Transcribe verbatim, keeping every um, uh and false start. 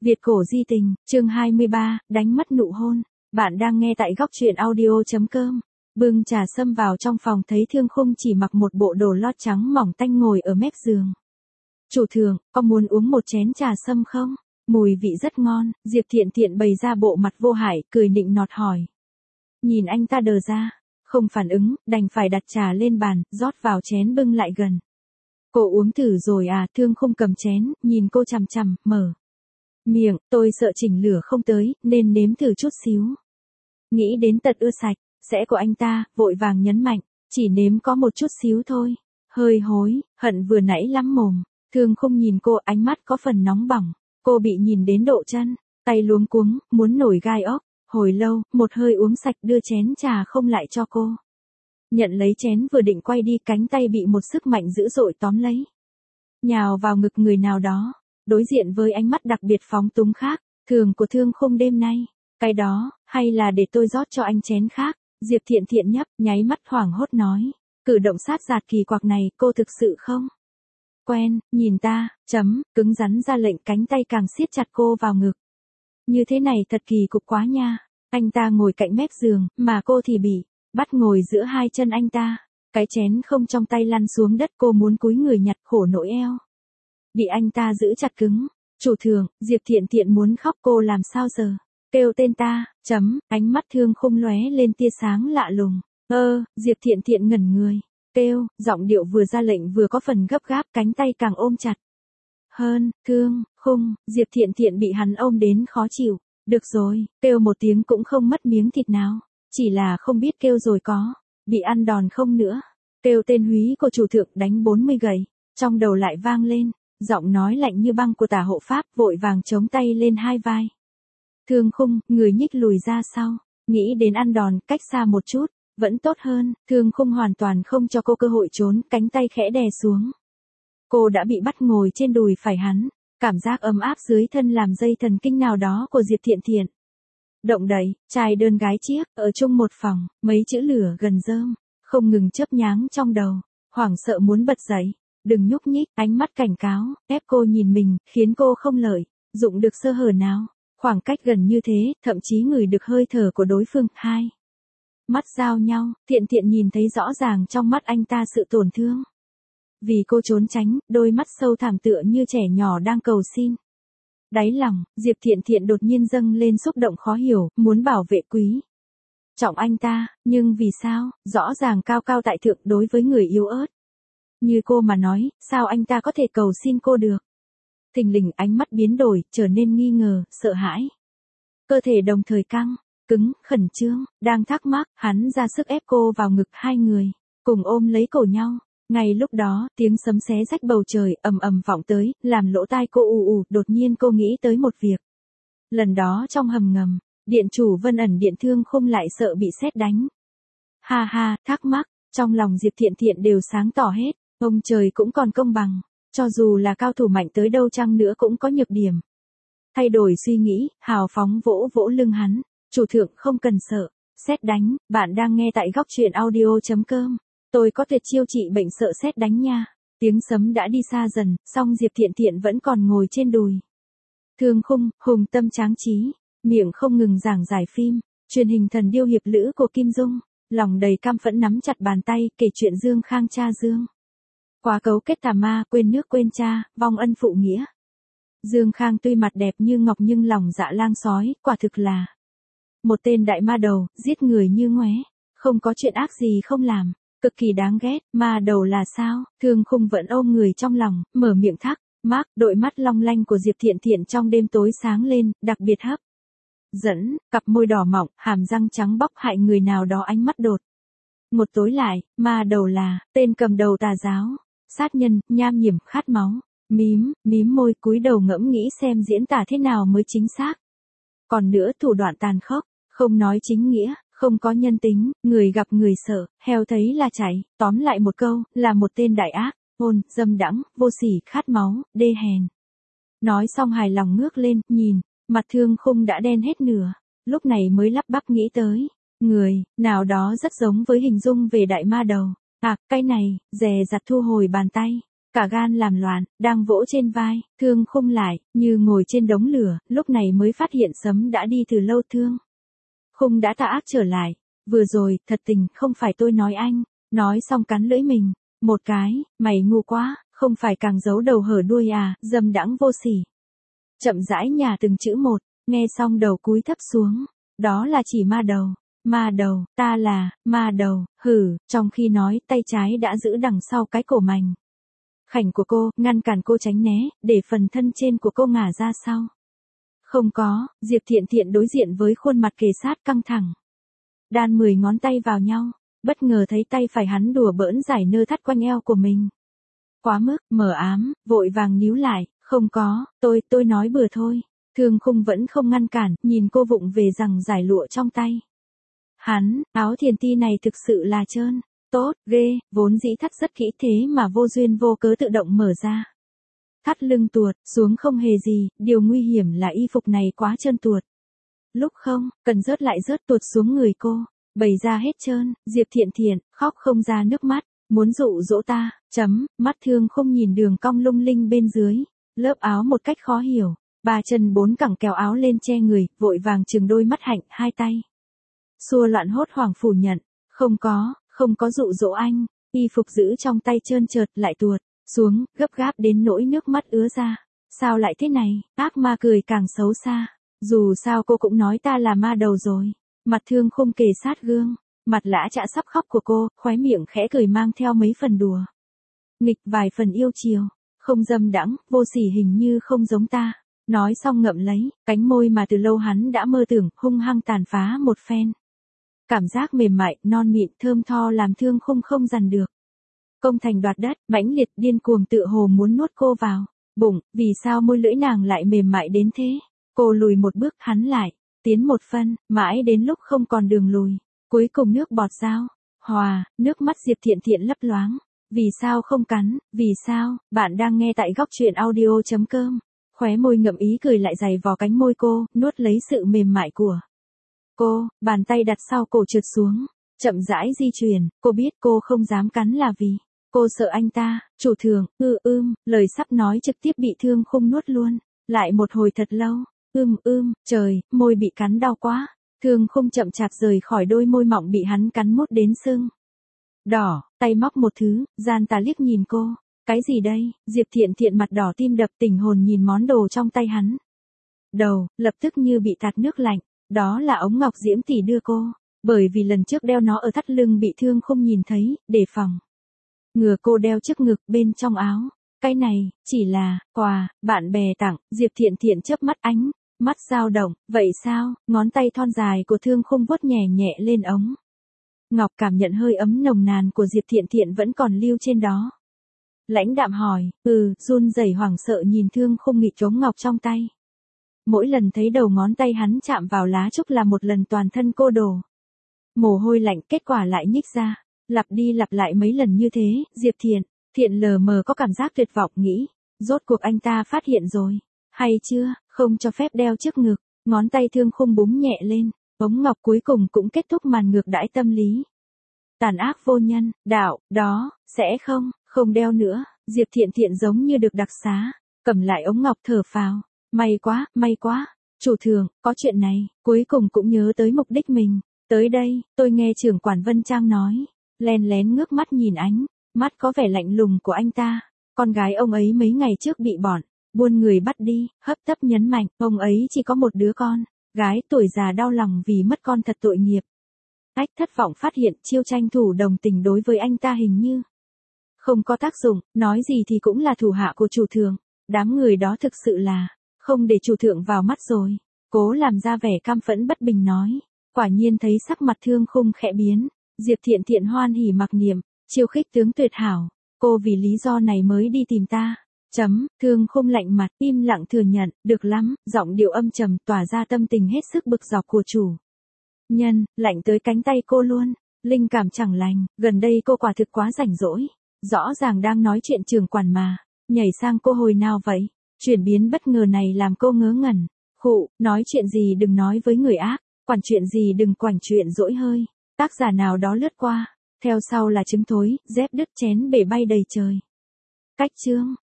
Việt cổ di tình, chương hai mươi ba, đánh mất nụ hôn. Bạn đang nghe tại góc truyện audio chấm com. Bưng trà sâm vào trong phòng thấy Thương Khung chỉ mặc một bộ đồ lót trắng mỏng tanh ngồi ở mép giường. Chủ thượng, có muốn uống một chén trà sâm không? Mùi vị rất ngon, Diệp Thiện Thiện bày ra bộ mặt vô hại, cười nịnh nọt hỏi. Nhìn anh ta đờ ra, không phản ứng, đành phải đặt trà lên bàn, rót vào chén bưng lại gần. Cô uống thử rồi à? Thương Khung cầm chén, nhìn cô chằm chằm, mở miệng, tôi sợ chỉnh lửa không tới, nên nếm thử chút xíu. Nghĩ đến tật ưa sạch, sẽ của anh ta, vội vàng nhấn mạnh, chỉ nếm có một chút xíu thôi. Hơi hối, hận vừa nãy lắm mồm. Thương Khung nhìn cô, ánh mắt có phần nóng bỏng. Cô bị nhìn đến độ chân, tay luống cuống, muốn nổi gai ốc. Hồi lâu, một hơi uống sạch đưa chén trà không lại cho cô. Nhận lấy chén vừa định quay đi, cánh tay bị một sức mạnh dữ dội tóm lấy. Nhào vào ngực người nào đó. Đối diện với ánh mắt đặc biệt phóng túng khác, thường của Thương Khung đêm nay. Cái đó, hay là để tôi rót cho anh chén khác? Diệp Thiện Thiện nhấp, nháy mắt hoảng hốt nói. Cử động sát giạt kỳ quặc này, cô thực sự không quen, nhìn ta, chấm, cứng rắn ra lệnh, cánh tay càng siết chặt cô vào ngực. Như thế này thật kỳ cục quá nha. Anh ta ngồi cạnh mép giường, mà cô thì bị bắt ngồi giữa hai chân anh ta. Cái chén không trong tay lăn xuống đất, cô muốn cúi người nhặt, khổ nỗi eo. Bị anh ta giữ chặt cứng. Chủ thượng, Diệp Thiện Thiện muốn khóc, cô làm sao giờ? Kêu tên ta, chấm, ánh mắt Thương Khung lóe lên tia sáng lạ lùng. Ơ, Diệp Thiện Thiện ngẩn người. Kêu, giọng điệu vừa ra lệnh vừa có phần gấp gáp, cánh tay càng ôm chặt. Hơn, Thương Khung, Diệp Thiện Thiện bị hắn ôm đến khó chịu. Được rồi, kêu một tiếng cũng không mất miếng thịt nào. Chỉ là không biết kêu rồi có bị ăn đòn không nữa. Kêu tên húy của chủ thượng đánh bốn mươi gậy. Trong đầu lại vang lên giọng nói lạnh như băng của Tả Hộ Pháp, vội vàng chống tay lên hai vai. Thương Khung, người nhích lùi ra sau, nghĩ đến ăn đòn, cách xa một chút, vẫn tốt hơn. Thương Khung hoàn toàn không cho cô cơ hội trốn, cánh tay khẽ đè xuống. Cô đã bị bắt ngồi trên đùi phải hắn, cảm giác ấm áp dưới thân làm dây thần kinh nào đó của Diệp Thiện Thiện động đậy. Trai đơn gái chiếc, ở chung một phòng, mấy chữ lửa gần rơm, không ngừng chớp nháng trong đầu, hoảng sợ muốn bật dậy. Đừng nhúc nhích, ánh mắt cảnh cáo, ép cô nhìn mình, khiến cô không lợi dụng được sơ hở nào. Khoảng cách gần như thế, thậm chí ngửi được hơi thở của đối phương. Hai mắt giao nhau, Thiện Thiện nhìn thấy rõ ràng trong mắt anh ta sự tổn thương. Vì cô trốn tránh, đôi mắt sâu thẳm tựa như trẻ nhỏ đang cầu xin. Đáy lòng, Diệp Thiện Thiện đột nhiên dâng lên xúc động khó hiểu, muốn bảo vệ quý trọng anh ta, nhưng vì sao, rõ ràng cao cao tại thượng đối với người yếu ớt như cô mà nói, sao anh ta có thể cầu xin cô được? Thình lình ánh mắt biến đổi, trở nên nghi ngờ, sợ hãi. Cơ thể đồng thời căng, cứng, khẩn trương, đang thắc mắc, hắn ra sức ép cô vào ngực, hai người cùng ôm lấy cổ nhau. Ngay lúc đó, tiếng sấm xé rách bầu trời ầm ầm vọng tới, làm lỗ tai cô ù ù. Đột nhiên cô nghĩ tới một việc. Lần đó trong hầm ngầm, điện chủ Vân Ẩn Điện Thương Khung lại sợ bị sét đánh. Ha ha, thắc mắc, trong lòng Diệp Thiện Thiện đều sáng tỏ hết. Ông trời cũng còn công bằng, cho dù là cao thủ mạnh tới đâu chăng nữa cũng có nhược điểm. Thay đổi suy nghĩ, hào phóng vỗ vỗ lưng hắn. Chủ thượng không cần sợ, sét đánh. Bạn đang nghe tại góc truyện audio chấm com. Tôi có tuyệt chiêu trị bệnh sợ sét đánh nha. Tiếng sấm đã đi xa dần, song Diệp Thiện Thiện vẫn còn ngồi trên đùi. Thương Khung, hùng tâm tráng trí, miệng không ngừng giảng giải phim truyền hình Thần Điêu Hiệp Lữ của Kim Dung, lòng đầy căm phẫn nắm chặt bàn tay, kể chuyện Dương Khang cha Dương. Quá cấu kết tà ma, quên nước quên cha, vong ân phụ nghĩa. Dương Khang tuy mặt đẹp như ngọc nhưng lòng dạ lang sói, quả thực là một tên đại ma đầu, giết người như ngoé, không có chuyện ác gì không làm, cực kỳ đáng ghét. Ma đầu là sao? Thương Khung vẫn ôm người trong lòng, mở miệng thắc mắc. Đôi mắt long lanh của Diệp Thiện Thiện trong đêm tối sáng lên, đặc biệt hấp dẫn, cặp môi đỏ mọng, hàm răng trắng bóc, hại người nào đó ánh mắt đột một tối lại. Ma đầu là tên cầm đầu tà giáo, sát nhân, nham hiểm, khát máu. Mím, mím môi, cúi đầu ngẫm nghĩ xem diễn tả thế nào mới chính xác. Còn nữa, thủ đoạn tàn khốc, không nói chính nghĩa, không có nhân tính, người gặp người sợ, heo thấy là chạy. Tóm lại một câu, là một tên đại ác, hôn, dâm đãng, vô sỉ, khát máu, đê hèn. Nói xong hài lòng ngước lên, nhìn, mặt Thương Khung đã đen hết nửa, lúc này mới lắp bắp nghĩ tới người nào đó rất giống với hình dung về đại ma đầu. À, cái này, dè dặt thu hồi bàn tay. cả gan làm loạn, đang vỗ trên vai, Thương Khung lại, như ngồi trên đống lửa, lúc này mới phát hiện Sấm đã đi từ lâu. Thương Khung đã tà ác trở lại, vừa rồi, thật tình, không phải tôi nói anh, nói xong cắn lưỡi mình, một cái, mày ngu quá, không phải càng giấu đầu hở đuôi à, dâm đãng vô sỉ. Chậm rãi nhả từng chữ một, nghe xong đầu cúi thấp xuống, đó là chỉ ma đầu. Ma đầu, ta là, ma đầu, hử, trong khi nói, tay trái đã giữ đằng sau cái cổ mảnh khảnh của cô, ngăn cản cô tránh né, để phần thân trên của cô ngả ra sau. Không có, Diệp Thiện Thiện đối diện với khuôn mặt kề sát căng thẳng. Đan mười ngón tay vào nhau, bất ngờ thấy tay phải hắn đùa bỡn giải nơ thắt quanh eo của mình. Quá mức, mờ ám, vội vàng níu lại, không có, tôi, tôi nói bừa thôi. Thương Khung vẫn không ngăn cản, nhìn cô vụng về rằng giải lụa trong tay. Hắn, áo thiền ti này thực sự là trơn, tốt, ghê, vốn dĩ thắt rất kỹ thế mà vô duyên vô cớ tự động mở ra. Thắt lưng tuột, xuống không hề gì, điều nguy hiểm là y phục này quá trơn tuột. Lúc không, cần rớt lại rớt tuột xuống người cô, bày ra hết trơn, Diệp Thiện Thiện, khóc không ra nước mắt, muốn dụ dỗ ta, chấm, mắt Thương không nhìn đường cong lung linh bên dưới, lớp áo một cách khó hiểu, ba chân bốn cẳng kéo áo lên che người, vội vàng trừng đôi mắt hạnh, hai tay. Xua loạn hốt hoảng phủ nhận, không có, không có dụ dỗ anh, y phục giữ trong tay trơn trượt lại tuột, xuống, gấp gáp đến nỗi nước mắt ứa ra, sao lại thế này, ác ma cười càng xấu xa, dù sao cô cũng nói ta là ma đầu rồi, mặt Thương Khung kề sát gương, mặt lã chã sắp khóc của cô, khóe miệng khẽ cười mang theo mấy phần đùa. Nghịch vài phần yêu chiều, không dâm đãng, vô sỉ hình như không giống ta, nói xong ngậm lấy, cánh môi mà từ lâu hắn đã mơ tưởng, hung hăng tàn phá một phen. Cảm giác mềm mại, non mịn, thơm tho làm Thương Khung không dằn được. Công thành đoạt đất, mãnh liệt điên cuồng tựa hồ muốn nuốt cô vào bụng, vì sao môi lưỡi nàng lại mềm mại đến thế? Cô lùi một bước, hắn lại tiến một phân, mãi đến lúc không còn đường lùi, cuối cùng nước bọt dao hòa, nước mắt Diệp Thiện Thiện lấp loáng. Vì sao không cắn? Vì sao? Bạn đang nghe tại góc truyện audio chấm com. Khóe môi ngậm ý cười lại dày vào cánh môi cô, nuốt lấy sự mềm mại của cô, bàn tay đặt sau cổ trượt xuống, chậm rãi di chuyển, cô biết cô không dám cắn là vì cô sợ anh ta, chủ thường, ư ưm, lời sắp nói trực tiếp bị Thương Khung nuốt luôn, lại một hồi thật lâu, ưm ưm, trời, môi bị cắn đau quá, Thương Khung chậm chạp rời khỏi đôi môi mọng bị hắn cắn mút đến sưng đỏ, tay móc một thứ, gian tà liếc nhìn cô, cái gì đây, Diệp Thiện Thiện mặt đỏ tim đập tỉnh hồn nhìn món đồ trong tay hắn. Đầu, lập tức như bị tạt nước lạnh, đó là ống ngọc Diễm tỷ đưa cô, bởi vì lần trước đeo nó ở thắt lưng bị Thương Khung nhìn thấy, đề phòng. Ngừa cô đeo trước ngực bên trong áo, cái này, chỉ là, quà, bạn bè tặng, Diệp Thiện Thiện chớp mắt ánh, mắt dao động, vậy sao, ngón tay thon dài của Thương Khung vuốt nhẹ nhẹ lên ống ngọc, cảm nhận hơi ấm nồng nàn của Diệp Thiện Thiện vẫn còn lưu trên đó. Lãnh đạm hỏi, ừ, run rẩy hoảng sợ nhìn Thương Khung nghịch ống ngọc trong tay. Mỗi lần thấy đầu ngón tay hắn chạm vào lá trúc là một lần toàn thân cô đổ mồ hôi lạnh, kết quả lại nhích ra, lặp đi lặp lại mấy lần như thế, Diệp Thiện, Thiện lờ mờ có cảm giác tuyệt vọng nghĩ, rốt cuộc anh ta phát hiện rồi, hay chưa, không cho phép đeo trước ngực, ngón tay Thương Khung búng nhẹ lên, ống ngọc cuối cùng cũng kết thúc màn ngược đãi tâm lý. Tàn ác vô nhân, đạo, đó, sẽ không, không đeo nữa, Diệp Thiện Thiện giống như được đặc xá, cầm lại ống ngọc thở phào, may quá, may quá, chủ thường, có chuyện này, cuối cùng cũng nhớ tới mục đích mình, tới đây, tôi nghe trưởng quản Vân Trang nói, len lén ngước mắt nhìn ánh, mắt có vẻ lạnh lùng của anh ta, con gái ông ấy mấy ngày trước bị bọn buôn người bắt đi, hấp tấp nhấn mạnh, ông ấy chỉ có một đứa con, gái tuổi già đau lòng vì mất con thật tội nghiệp. Ách thất vọng phát hiện chiêu tranh thủ đồng tình đối với anh ta hình như không có tác dụng, nói gì thì cũng là thủ hạ của chủ thượng, đám người đó thực sự là không để chủ thượng vào mắt rồi, cố làm ra vẻ cam phẫn bất bình nói, quả nhiên thấy sắc mặt Thương Khung khẽ biến, Diệp Thiện Thiện hoan hỉ mặc niệm, chiêu khích tướng tuyệt hảo, cô vì lý do này mới đi tìm ta. Chấm, Thương Khung lạnh mặt, im lặng thừa nhận, được lắm, giọng điệu âm trầm tỏa ra tâm tình hết sức bực dọc của chủ nhân, lạnh tới cánh tay cô luôn, linh cảm chẳng lành, gần đây cô quả thực quá rảnh rỗi, rõ ràng đang nói chuyện trường quản mà, nhảy sang cô hồi nào vậy, chuyển biến bất ngờ này làm cô ngớ ngẩn, khụ, nói chuyện gì đừng nói với người ác, quản chuyện gì đừng quảnh chuyện dỗi hơi, tác giả nào đó lướt qua, theo sau là trứng thối, dép đứt chén bể bay đầy trời. Cách chương